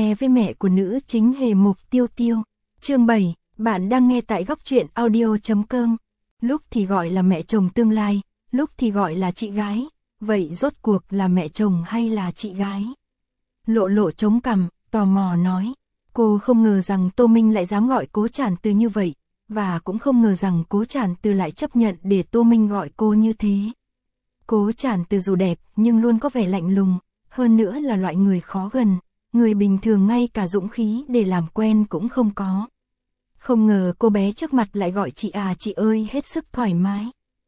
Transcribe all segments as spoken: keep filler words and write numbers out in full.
nghe với mẹ của nữ chính Hề Mục Tiêu Tiêu. Chương bảy, bạn đang nghe tại góc truyện audio chấm com. Lúc thì gọi là mẹ chồng tương lai, lúc thì gọi là chị gái, vậy rốt cuộc là mẹ chồng hay là chị gái? Lộ Lộ chống cằm, tò mò nói. Cô không ngờ rằng Tô Minh lại dám gọi Cố Trản Từ như vậy, và cũng không ngờ rằng Cố Trản Từ lại chấp nhận để Tô Minh gọi cô như thế. Cố Trản Từ dù đẹp nhưng luôn có vẻ lạnh lùng, hơn nữa là loại người khó gần, người bình thường ngay cả dũng khí để làm quen cũng không có. Không ngờ cô bé trước mặt lại gọi chị à chị ơi hết sức thoải mái.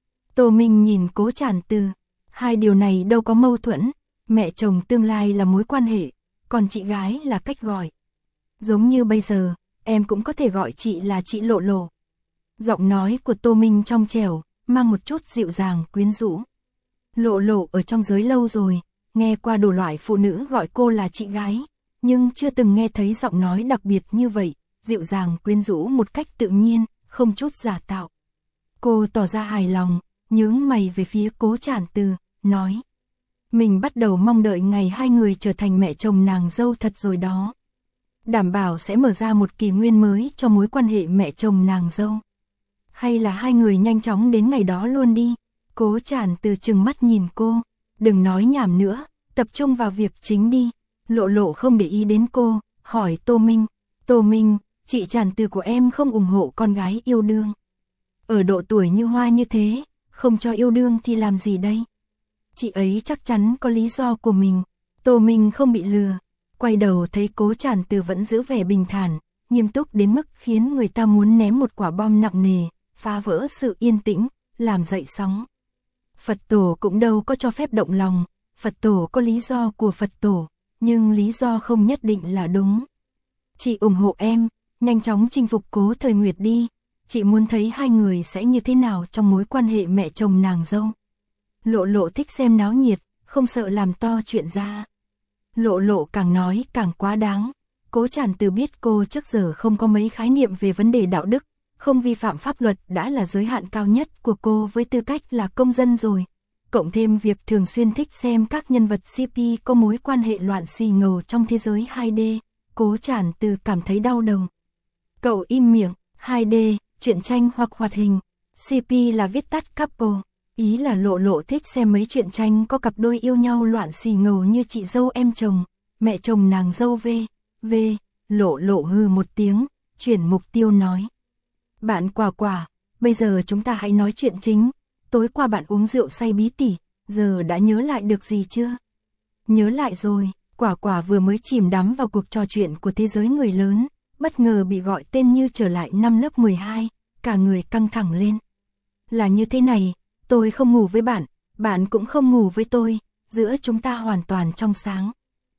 Tô Minh nhìn Cố Trản Từ, hai điều này đâu có mâu thuẫn, mẹ chồng tương lai là mối quan hệ, còn chị gái là cách gọi. Giống như bây giờ, em cũng có thể gọi chị là chị Lộ Lộ. Giọng nói của Tô Minh trong trẻo, mang một chút dịu dàng quyến rũ. Lộ Lộ ở trong giới lâu rồi, nghe qua đủ loại phụ nữ gọi cô là chị gái, nhưng chưa từng nghe thấy giọng nói đặc biệt như vậy, dịu dàng quyến rũ một cách tự nhiên, không chút giả tạo. Cô tỏ ra hài lòng, nhướng mày về phía Cố Trản Từ, nói. Mình bắt đầu mong đợi ngày hai người trở thành mẹ chồng nàng dâu thật rồi đó. Đảm bảo sẽ mở ra một kỷ nguyên mới cho mối quan hệ mẹ chồng nàng dâu. Hay là hai người nhanh chóng đến ngày đó luôn đi. Cố Trản Từ trừng mắt nhìn cô. Đừng nói nhảm nữa, tập trung vào việc chính đi. Lộ Lộ không để ý đến cô, hỏi Tô Minh. Tô Minh, chị Trản Từ của em không ủng hộ con gái yêu đương. Ở độ tuổi như Hoa như thế, không cho yêu đương thì làm gì đây? Chị ấy chắc chắn có lý do của mình. Tô Minh không bị lừa. Quay đầu thấy Cố Trản Từ vẫn giữ vẻ bình thản, nghiêm túc đến mức khiến người ta muốn ném một quả bom nặng nề, phá vỡ sự yên tĩnh, làm dậy sóng. Phật tổ cũng đâu có cho phép động lòng, Phật tổ có lý do của Phật tổ, nhưng lý do không nhất định là đúng. Chị ủng hộ em, nhanh chóng chinh phục Cố Thời Nguyệt đi, chị muốn thấy hai người sẽ như thế nào trong mối quan hệ mẹ chồng nàng dâu. Lộ Lộ thích xem náo nhiệt, không sợ làm to chuyện ra. Lộ Lộ càng nói càng quá đáng. Cố Trản Từ biết cô trước giờ không có mấy khái niệm về vấn đề đạo đức, không vi phạm pháp luật đã là giới hạn cao nhất của cô với tư cách là công dân rồi. Cộng thêm việc thường xuyên thích xem các nhân vật xê pê có mối quan hệ loạn xì ngầu trong thế giới hai D, Cố Trản Từ cảm thấy đau đầu. Cậu im miệng, hai D, truyện tranh hoặc hoạt hình, xê pê là viết tắt couple. Ý là Lộ Lộ thích xem mấy truyện tranh có cặp đôi yêu nhau loạn xì ngầu như chị dâu em chồng, mẹ chồng nàng dâu v, v, Lộ Lộ hừ một tiếng, chuyển mục tiêu nói. Bạn Quả Quả, bây giờ chúng ta hãy nói chuyện chính, tối qua bạn uống rượu say bí tỉ, giờ đã nhớ lại được gì chưa? Nhớ lại rồi, Quả Quả vừa mới chìm đắm vào cuộc trò chuyện của thế giới người lớn, bất ngờ bị gọi tên như trở lại năm lớp mười hai, cả người căng thẳng lên. Là như thế này. Tôi không ngủ với bạn, bạn cũng không ngủ với tôi, giữa chúng ta hoàn toàn trong sáng.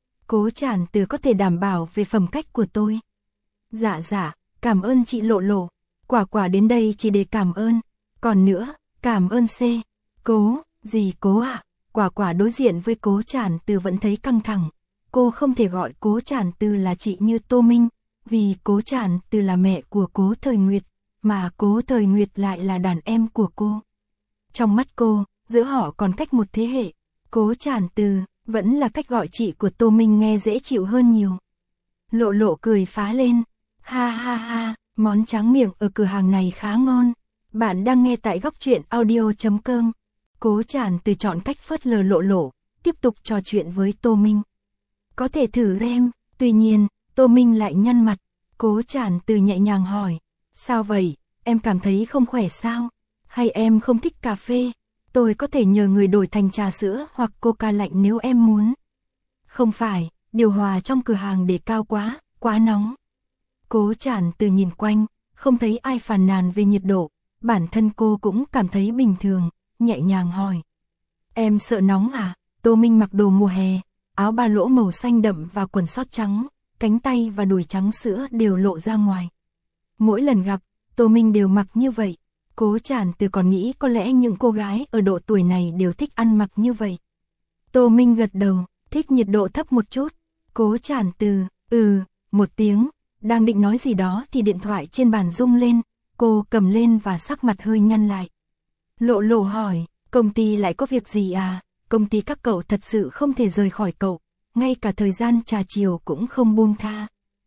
Cố Trản Từ có thể đảm bảo về phẩm cách của tôi. Dạ dạ, cảm ơn chị Lộ Lộ, Quả Quả đến đây chỉ để cảm ơn. Còn nữa, cảm ơn C. Cố, gì Cố ạ? À? Quả Quả đối diện với Cố Trản Từ vẫn thấy căng thẳng. Cô không thể gọi Cố Trản Từ là chị như Tô Minh, vì Cố Trản Từ là mẹ của Cố Thời Nguyệt, mà Cố Thời Nguyệt lại là đàn em của cô. Trong mắt cô, giữa họ còn cách một thế hệ. Cố Trản Từ vẫn là cách gọi chị của Tô Minh nghe dễ chịu hơn nhiều. Lộ Lộ cười phá lên. Ha ha ha, món tráng miệng ở cửa hàng này khá ngon. Bạn đang nghe tại góc truyện audio chấm com. Cố Trản Từ chọn cách phớt lờ Lộ Lộ, tiếp tục trò chuyện với Tô Minh. Có thể thử em. Tuy nhiên, Tô Minh lại nhăn mặt. Cố Trản Từ nhẹ nhàng hỏi. Sao vậy, em cảm thấy không khỏe sao? Hay em không thích cà phê? Tôi có thể nhờ người đổi thành trà sữa hoặc coca lạnh nếu em muốn. Không phải, điều hòa trong cửa hàng để cao quá, quá nóng. Cố Trản Từ nhìn quanh, không thấy ai phàn nàn về nhiệt độ, bản thân cô cũng cảm thấy bình thường, nhẹ nhàng hỏi. Em sợ nóng à? Tô Minh mặc đồ mùa hè, áo ba lỗ màu xanh đậm và quần sót trắng, cánh tay và đùi trắng sữa đều lộ ra ngoài. Mỗi lần gặp, Tô Minh đều mặc như vậy. Cố Trản Từ còn nghĩ có lẽ những cô gái ở độ tuổi này đều thích ăn mặc như vậy. Tô Minh gật đầu, thích nhiệt độ thấp một chút. Cố Trản Từ, ừ, một tiếng, đang định nói gì đó thì điện thoại trên bàn rung lên, cô cầm lên và sắc mặt hơi nhăn lại. Lộ Lộ hỏi, công ty lại có việc gì à? Công ty các cậu thật sự không thể rời khỏi cậu, ngay cả thời gian trà chiều cũng không buông tha.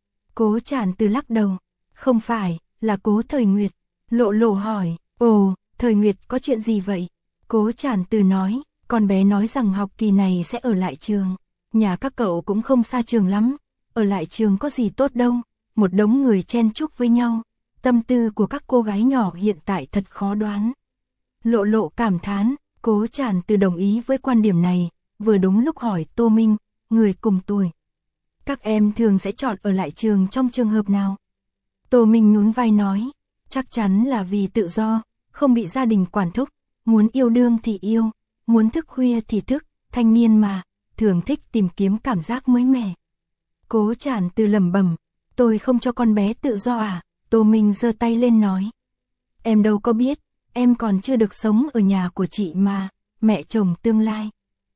Cố Trản Từ lắc đầu, không phải, là Cố Thời Nguyệt. Lộ Lộ hỏi, ồ, Thời Nguyệt có chuyện gì vậy? Cố Trản Từ nói, con bé nói rằng học kỳ này sẽ ở lại trường. Nhà các cậu cũng không xa trường lắm, ở lại trường có gì tốt đâu, một đống người chen chúc với nhau. Tâm tư của các cô gái nhỏ hiện tại thật khó đoán. Lộ Lộ cảm thán, Cố Trản Từ đồng ý với quan điểm này, vừa đúng lúc hỏi Tô Minh, người cùng tuổi. Các em thường sẽ chọn ở lại trường trong trường hợp nào? Tô Minh nhún vai nói, chắc chắn là vì tự do, không bị gia đình quản thúc, muốn yêu đương thì yêu, muốn thức khuya thì thức, thanh niên mà, thường thích tìm kiếm cảm giác mới mẻ. Cố Trản Từ lẩm bẩm, tôi không cho con bé tự do à? Tô Minh giơ tay lên nói, em đâu có biết, em còn chưa được sống ở nhà của chị mà, mẹ chồng tương lai.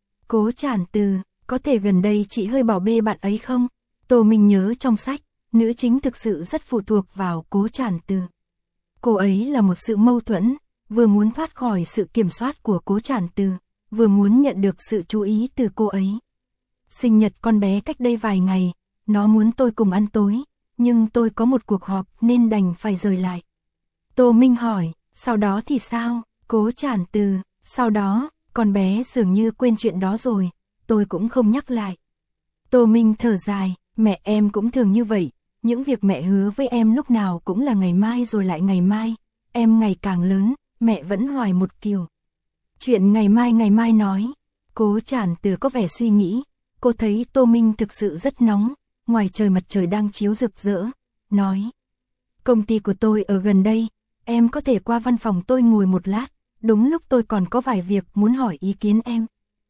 Cố Trản Từ, có thể gần đây chị hơi bỏ bê bạn ấy không? Tô Minh nhớ trong sách, nữ chính thực sự rất phụ thuộc vào Cố Trản Từ. Cô ấy là một sự mâu thuẫn, vừa muốn thoát khỏi sự kiểm soát của Cố Trản Từ, vừa muốn nhận được sự chú ý từ cô ấy. Sinh nhật con bé cách đây vài ngày, nó muốn tôi cùng ăn tối, nhưng tôi có một cuộc họp nên đành phải rời lại. Tô Minh hỏi, sau đó thì sao? Cố Trản Từ, sau đó, con bé dường như quên chuyện đó rồi, tôi cũng không nhắc lại. Tô Minh thở dài, mẹ em cũng thường như vậy, những việc mẹ hứa với em lúc nào cũng là ngày mai rồi lại ngày mai, em ngày càng lớn, mẹ vẫn hoài một kiểu. Chuyện ngày mai ngày mai nói, Cố Trản Từ có vẻ suy nghĩ, cô thấy Tô Minh thực sự rất nóng, ngoài trời mặt trời đang chiếu rực rỡ, nói. Công ty của tôi ở gần đây, em có thể qua văn phòng tôi ngồi một lát, đúng lúc tôi còn có vài việc muốn hỏi ý kiến em.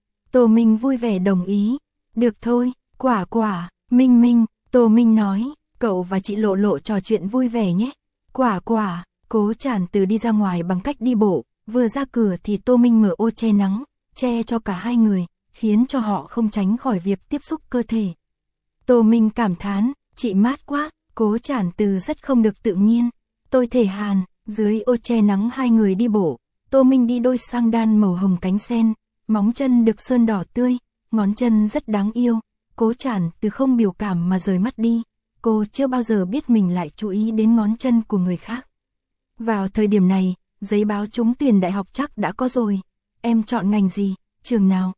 Tô Minh vui vẻ đồng ý, được thôi, Quả Quả, Minh Minh, Tô Minh nói, cậu và chị Lộ Lộ trò chuyện vui vẻ nhé. Quả Quả, Cố Trản Từ đi ra ngoài bằng cách đi bộ, vừa ra cửa thì Tô Minh mở ô che nắng, che cho cả hai người, khiến cho họ không tránh khỏi việc tiếp xúc cơ thể. Tô Minh cảm thán, chị mát quá, Cố Trản Từ rất không được tự nhiên. Tôi thể hàn, dưới ô che nắng hai người đi bộ, Tô Minh đi đôi sang đan màu hồng cánh sen, móng chân được sơn đỏ tươi, ngón chân rất đáng yêu. Cố Trản Từ không biểu cảm mà rời mắt đi, cô chưa bao giờ biết mình lại chú ý đến ngón chân của người khác. Vào thời điểm này, giấy báo trúng tuyển đại học chắc đã có rồi. Em chọn ngành gì, trường nào?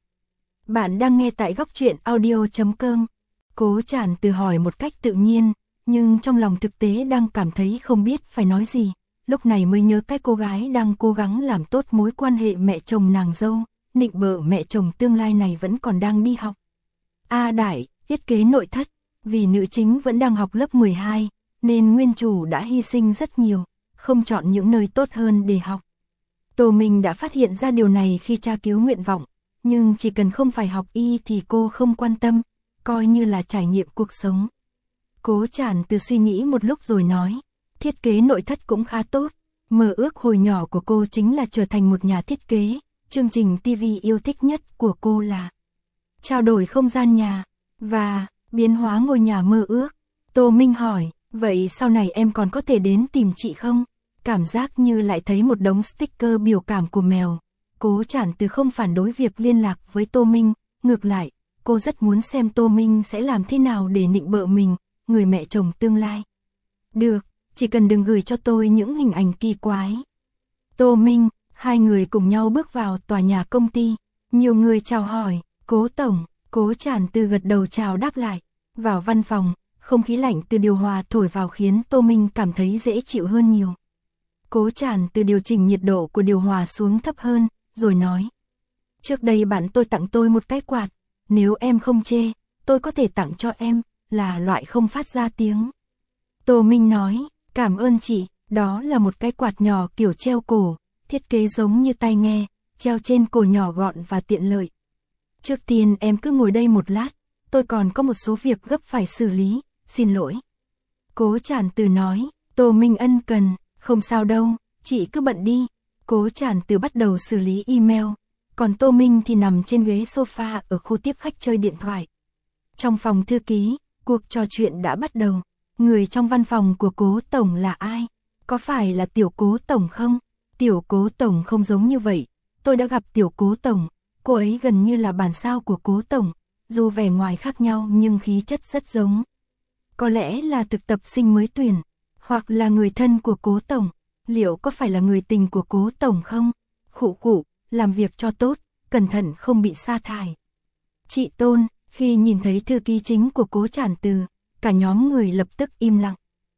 Bạn đang nghe tại góc truyện audio chấm com. Cố Trản Từ hỏi một cách tự nhiên, nhưng trong lòng thực tế đang cảm thấy không biết phải nói gì. Lúc này mới nhớ cái cô gái đang cố gắng làm tốt mối quan hệ mẹ chồng nàng dâu, nịnh bợ mẹ chồng tương lai này vẫn còn đang đi học. A Đại, thiết kế nội thất, vì nữ chính vẫn đang học lớp mười hai, nên nguyên chủ đã hy sinh rất nhiều, không chọn những nơi tốt hơn để học. Tô Minh đã phát hiện ra điều này khi tra cứu nguyện vọng, nhưng chỉ cần không phải học y thì cô không quan tâm, coi như là trải nghiệm cuộc sống. Cố Trản Từ suy nghĩ một lúc rồi nói, thiết kế nội thất cũng khá tốt, mơ ước hồi nhỏ của cô chính là trở thành một nhà thiết kế, chương trình ti vi yêu thích nhất của cô là trao đổi không gian nhà, và biến hóa ngôi nhà mơ ước. Tô Minh hỏi, vậy sau này em còn có thể đến tìm chị không? Cảm giác như lại thấy một đống sticker biểu cảm của mèo. Cố Trản Từ không phản đối việc liên lạc với Tô Minh, ngược lại, cô rất muốn xem Tô Minh sẽ làm thế nào để nịnh bợ mình, người mẹ chồng tương lai. Được, chỉ cần đừng gửi cho tôi những hình ảnh kỳ quái. Tô Minh, hai người cùng nhau bước vào tòa nhà công ty, nhiều người chào hỏi, Cố Tổng, Cố Trản Từ gật đầu chào đáp lại. Vào văn phòng, không khí lạnh từ điều hòa thổi vào khiến Tô Minh cảm thấy dễ chịu hơn nhiều. Cố Trản Từ điều chỉnh nhiệt độ của điều hòa xuống thấp hơn, rồi nói. Trước đây bạn tôi tặng tôi một cái quạt, nếu em không chê, tôi có thể tặng cho em, là loại không phát ra tiếng. Tô Minh nói, cảm ơn chị, đó là một cái quạt nhỏ kiểu treo cổ, thiết kế giống như tai nghe, treo trên cổ nhỏ gọn và tiện lợi. Trước tiên em cứ ngồi đây một lát, tôi còn có một số việc gấp phải xử lý, xin lỗi. Cố Trản Từ nói, Tô Minh ân cần, không sao đâu, chị cứ bận đi. Cố Trản Từ bắt đầu xử lý email, còn Tô Minh thì nằm trên ghế sofa ở khu tiếp khách chơi điện thoại. Trong phòng thư ký, cuộc trò chuyện đã bắt đầu. Người trong văn phòng của Cố Tổng là ai? Có phải là Tiểu Cố Tổng không? Tiểu Cố Tổng không giống như vậy. Tôi đã gặp Tiểu Cố Tổng, cô ấy gần như là bản sao của Cố Tổng. dù vẻ ngoài khác nhau nhưng khí chất rất giống. Có lẽ là thực tập sinh mới tuyển, hoặc là người thân của Cố tổng. Liệu có phải là người tình của Cố tổng không? Khụ khụ, làm việc cho tốt, cẩn thận không bị sa thải. Chị Tôn, khi nhìn thấy thư ký chính của Cố Trản Từ, cả nhóm người lập tức im lặng.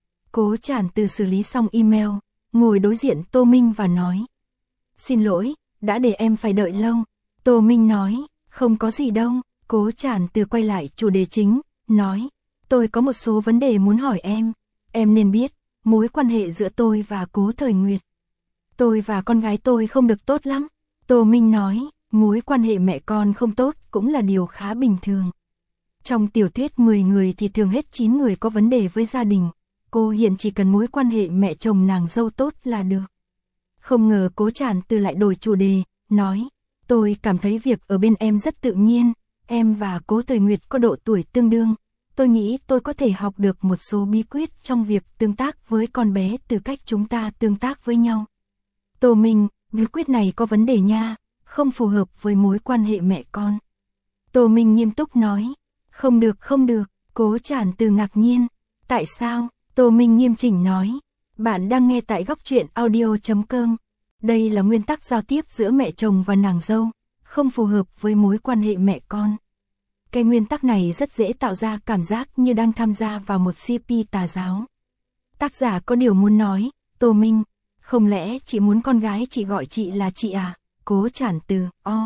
Cố Trản Từ xử lý xong email, ngồi đối diện Tô Minh và nói. Xin lỗi, đã để em phải đợi lâu. Tô Minh nói, không có gì đâu. Cố Trản Từ quay lại chủ đề chính, nói. Tôi có một số vấn đề muốn hỏi em. Em nên biết, mối quan hệ giữa tôi và Cố Thời Nguyệt. Tôi và con gái tôi không được tốt lắm. Tô Minh nói, mối quan hệ mẹ con không tốt cũng là điều khá bình thường. Trong tiểu thuyết mười người thì thường hết chín người có vấn đề với gia đình. Cô hiện chỉ cần mối quan hệ mẹ chồng nàng dâu tốt là được. Không ngờ Cố Trản Từ lại đổi chủ đề, nói. Tôi cảm thấy việc ở bên em rất tự nhiên. Em và Cố Thời Nguyệt có độ tuổi tương đương. Tôi nghĩ tôi có thể học được một số bí quyết trong việc tương tác với con bé từ cách chúng ta tương tác với nhau. Tô Minh, bí quyết này có vấn đề nha, không phù hợp với mối quan hệ mẹ con. Tô Minh nghiêm túc nói. Không được không được, Cố Trản Từ ngạc nhiên. Tại sao? Tô Minh nghiêm chỉnh nói. Bạn đang nghe tại góc truyện audio chấm com. Đây là nguyên tắc giao tiếp giữa mẹ chồng và nàng dâu, không phù hợp với mối quan hệ mẹ con. Cái nguyên tắc này rất dễ tạo ra cảm giác như đang tham gia vào một xê pê tà giáo. Tác giả có điều muốn nói. Tô Minh, không lẽ chị muốn con gái chị gọi chị là chị à? Cố Trản Từ, o.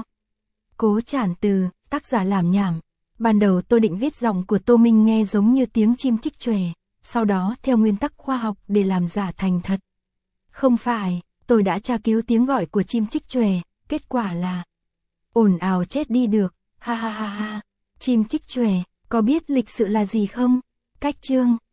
Cố Trản Từ, tác giả làm nhảm. Ban đầu tôi định viết giọng của Tô Minh nghe giống như tiếng chim chích chòe, sau đó theo nguyên tắc khoa học để làm giả thành thật. Không phải, tôi đã tra cứu tiếng gọi của chim chích chòe, kết quả là ồn ào chết đi được, ha ha ha ha. Chim chích chòe, có biết lịch sự là gì không? Cách chương